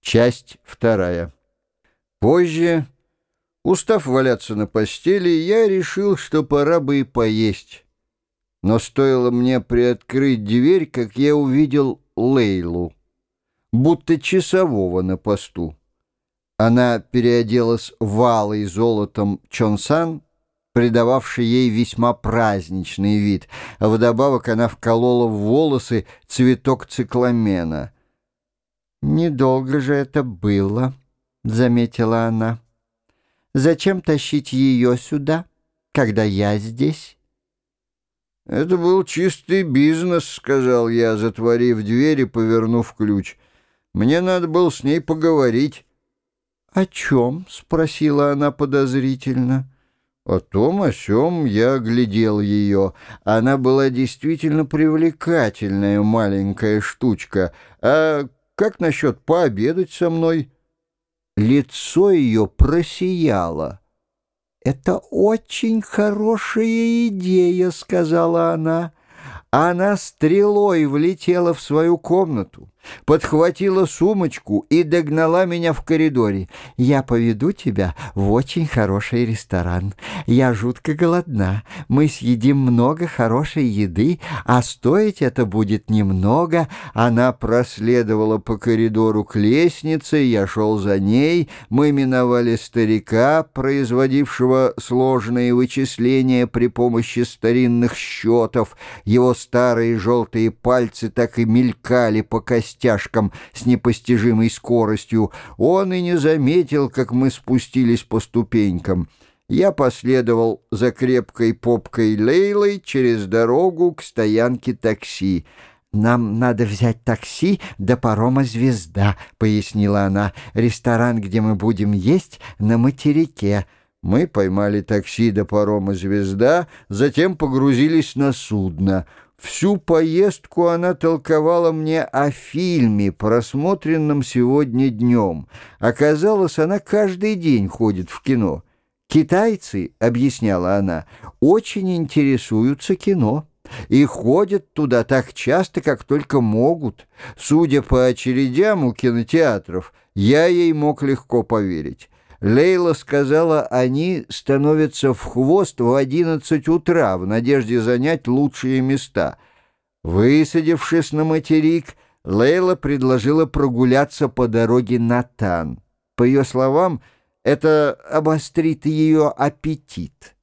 Часть вторая. Позже, устав валяться на постели, я решил, что пора бы и поесть. Но стоило мне приоткрыть дверь, как я увидел Лейлу, будто часового на посту. Она переоделась в алый золотом чонсан, придававший ей весьма праздничный вид, а вдобавок она вколола в волосы цветок цикламена. «Недолго же это было», — заметила она. «Зачем тащить ее сюда, когда я здесь?» «Это был чистый бизнес», — сказал я, затворив дверь и повернув ключ. «Мне надо было с ней поговорить». «О чем?» — спросила она подозрительно. О том, о сём я оглядел ее. Она была действительно привлекательная маленькая штучка. А как насчет пообедать со мной?» Лицо ее просияло. «Это очень хорошая идея», — сказала она. Она стрелой влетела в свою комнату, подхватила сумочку и догнала меня в коридоре. «Я поведу тебя в очень хороший ресторан. Я жутко голодна. Мы съедим много хорошей еды, а стоить это будет немного». Она проследовала по коридору к лестнице, я шел за ней. Мы миновали старика, производившего сложные вычисления при помощи старинных счетов. Его старые желтые пальцы так и мелькали по костяшкам с непостижимой скоростью. Он и не заметил, как мы спустились по ступенькам. Я последовал за крепкой попкой Лейлой через дорогу к стоянке такси. «Нам надо взять такси до парома «Звезда», — пояснила она. «Ресторан, где мы будем есть, на материке». Мы поймали такси до парома «Звезда», затем погрузились на судно. Всю поездку она толковала мне о фильме, просмотренном сегодня днем. Оказалось, она каждый день ходит в кино. «Китайцы, — объясняла она, — очень интересуются кино и ходят туда так часто, как только могут. Судя по очередям у кинотеатров, я ей мог легко поверить». Лейла сказала, они становятся в хвост в 11 утра в надежде занять лучшие места. Высадившись на материк, Лейла предложила прогуляться по дороге на Тан. По ее словам, это обострит ее аппетит.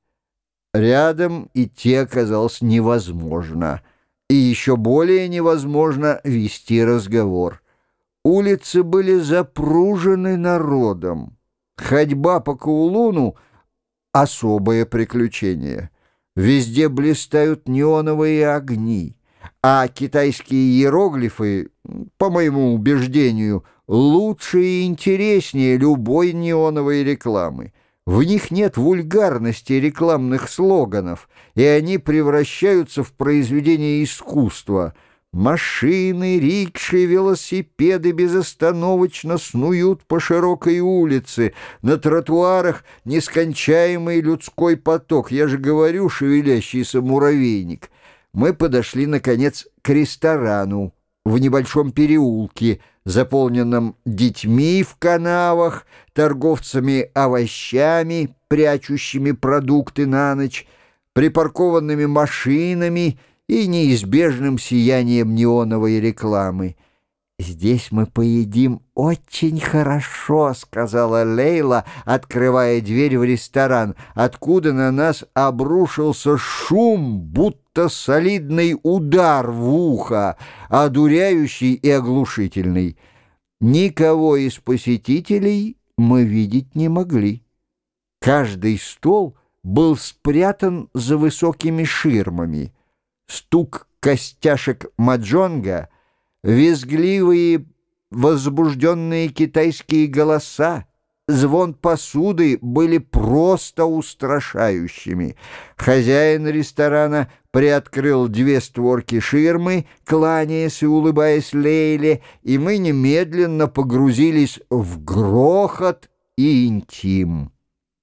Рядом идти оказалось невозможно, и еще более невозможно вести разговор. Улицы были запружены народом. Ходьба по Каулуну — особое приключение. Везде блистают неоновые огни, а китайские иероглифы, по моему убеждению, лучше и интереснее любой неоновой рекламы. В них нет вульгарности рекламных слоганов, и они превращаются в произведение искусства. Машины, рикши, велосипеды безостановочно снуют по широкой улице. На тротуарах нескончаемый людской поток. Я же говорю, шевелящийся муравейник. Мы подошли, наконец, к ресторану в небольшом переулке, заполненном детьми в канавах, торговцами овощами, прячущими продукты на ночь, припаркованными машинами и неизбежным сиянием неоновой рекламы. «Здесь мы поедим очень хорошо», — сказала Лейла, открывая дверь в ресторан, откуда на нас обрушился шум, будто солидный удар в ухо, одуряющий и оглушительный. Никого из посетителей мы видеть не могли. Каждый стол был спрятан за высокими ширмами. Стук костяшек маджонга, визгливые, возбужденные китайские голоса, звон посуды были просто устрашающими. Хозяин ресторана приоткрыл 2 створки ширмы, кланяясь и улыбаясь Лейле, и мы немедленно погрузились в грохот и интим.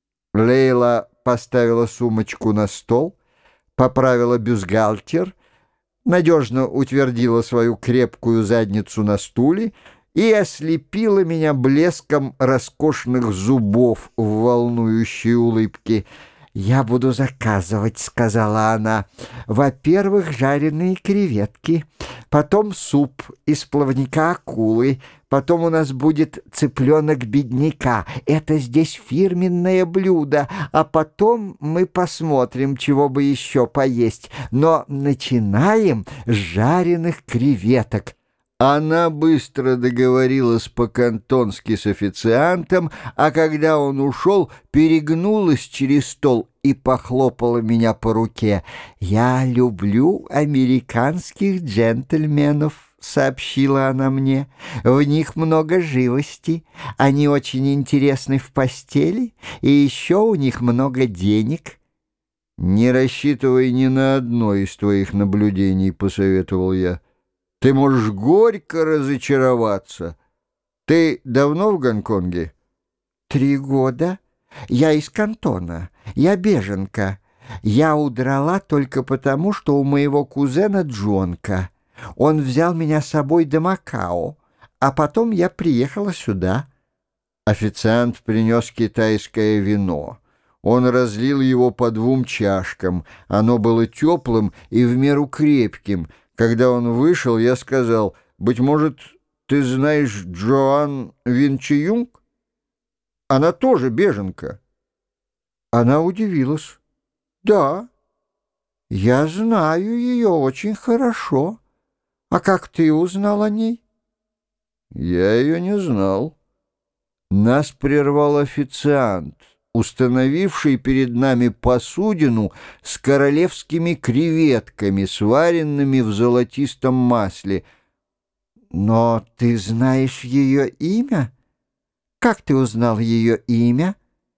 Лейла поставила сумочку на стол, поправила бюстгальтер, надежно утвердила свою крепкую задницу на стуле и ослепила меня блеском роскошных зубов в волнующей улыбке. «Я буду заказывать», — сказала она. «Во-первых, жареные креветки, потом суп из плавника акулы, потом у нас будет цыпленок бедняка. Это здесь фирменное блюдо, а потом мы посмотрим, чего бы еще поесть. Но начинаем с жареных креветок». Она быстро договорилась по-кантонски с официантом, а когда он ушел, перегнулась через стол и похлопала меня по руке. «Я люблю американских джентльменов», — сообщила она мне. «В них много живости, они очень интересны в постели, и еще у них много денег». «Не рассчитывай ни на одно из твоих наблюдений», — посоветовал я. «Ты можешь горько разочароваться. Ты давно в Гонконге?» 3 года. Я из Кантона. Я беженка. Я удрала только потому, что у моего кузена Джонка. Он взял меня с собой до Макао, а потом я приехала сюда». Официант принес китайское вино. Он разлил его по 2 чашкам. Оно было теплым и в меру крепким. Когда он вышел, я сказал: «Быть может, ты знаешь Джоан Винчи-Юнг? Она тоже беженка». Она удивилась. «Да, я знаю ее очень хорошо. А как ты узнал о ней?» «Я ее не знал». Нас прервал официант, установивший перед нами посудину с королевскими креветками, сваренными в золотистом масле. «Но ты знаешь ее имя? Как ты узнал ее имя?»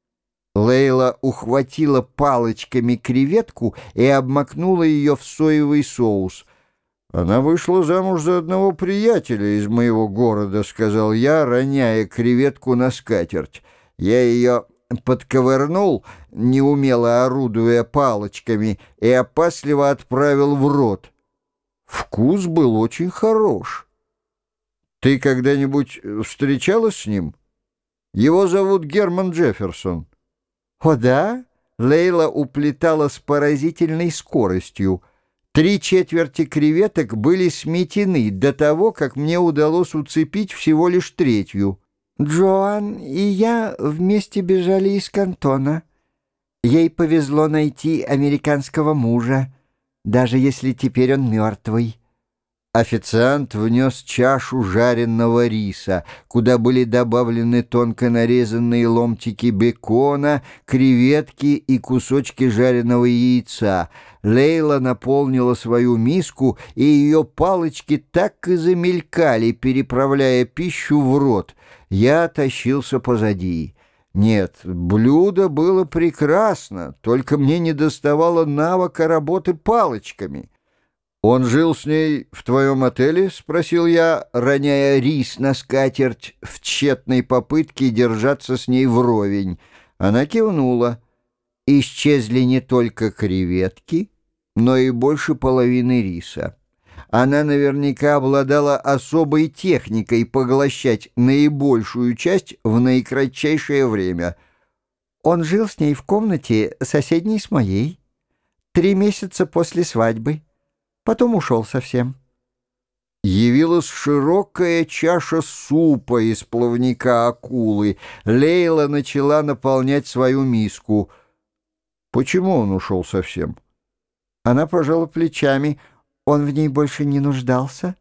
Лейла ухватила палочками креветку и обмакнула ее в соевый соус. «Она вышла замуж за одного приятеля из моего города», — сказал я, роняя креветку на скатерть. Я ее подковырнул, неумело орудуя палочками, и опасливо отправил в рот. Вкус был очень хорош. Ты когда-нибудь встречалась с ним? Его зовут Герман Джефферсон. «О да?» — Лейла уплетала с поразительной скоростью. 3/4 креветок были сметены до того, как мне удалось уцепить всего лишь 1/3. «Джоан и я вместе бежали из Кантона. Ей повезло найти американского мужа, даже если теперь он мертвый». Официант внес чашу жареного риса, куда были добавлены тонко нарезанные ломтики бекона, креветки и кусочки жареного яйца. Лейла наполнила свою миску, и ее палочки так и замелькали, переправляя пищу в рот. Я тащился позади. Нет, блюдо было прекрасно, только мне недоставало навыка работы палочками. «Он жил с ней в твоем отеле?» — спросил я, роняя рис на скатерть в тщетной попытке держаться с ней вровень. Она кивнула. Исчезли не только креветки, но и больше половины риса. Она наверняка обладала особой техникой поглощать наибольшую часть в наикратчайшее время. Он жил с ней в комнате, соседней с моей, 3 месяца после свадьбы. Потом ушел совсем. Явилась широкая чаша супа из плавника акулы. Лейла начала наполнять свою миску. Почему он ушел совсем? Она пожала плечами. Он в ней больше не нуждался.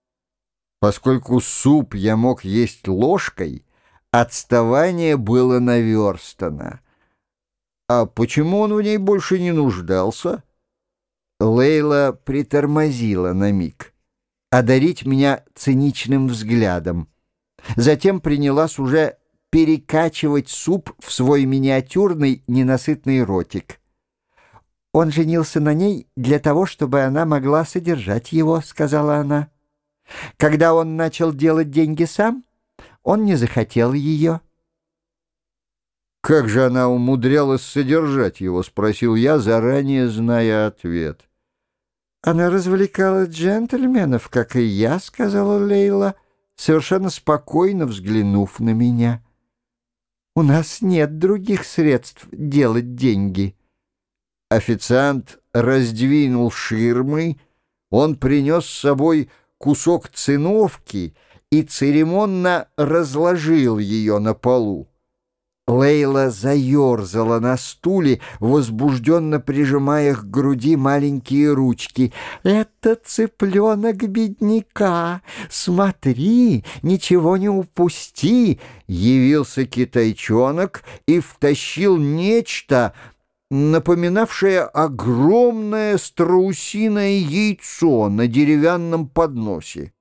Поскольку суп я мог есть ложкой, отставание было наверстано. А почему он в ней больше не нуждался? Лейла притормозила на миг, одарить меня циничным взглядом. Затем принялась уже перекачивать суп в свой миниатюрный ненасытный ротик. «Он женился на ней для того, чтобы она могла содержать его», — сказала она. «Когда он начал делать деньги сам, он не захотел ее». «Как же она умудрялась содержать его?» — спросил я, заранее зная ответ. «Она развлекала джентльменов, как и я», — сказала Лейла. совершенно спокойно взглянув на меня. «У нас нет других средств делать деньги». Официант раздвинул ширмы, он принес с собой кусок циновки и церемонно разложил ее на полу. Лейла заерзала на стуле, возбужденно прижимая к груди маленькие ручки. «Это цыпленок бедняка! Смотри, ничего не упусти!» Явился китайчонок и втащил нечто, напоминавшее огромное страусиное яйцо на деревянном подносе.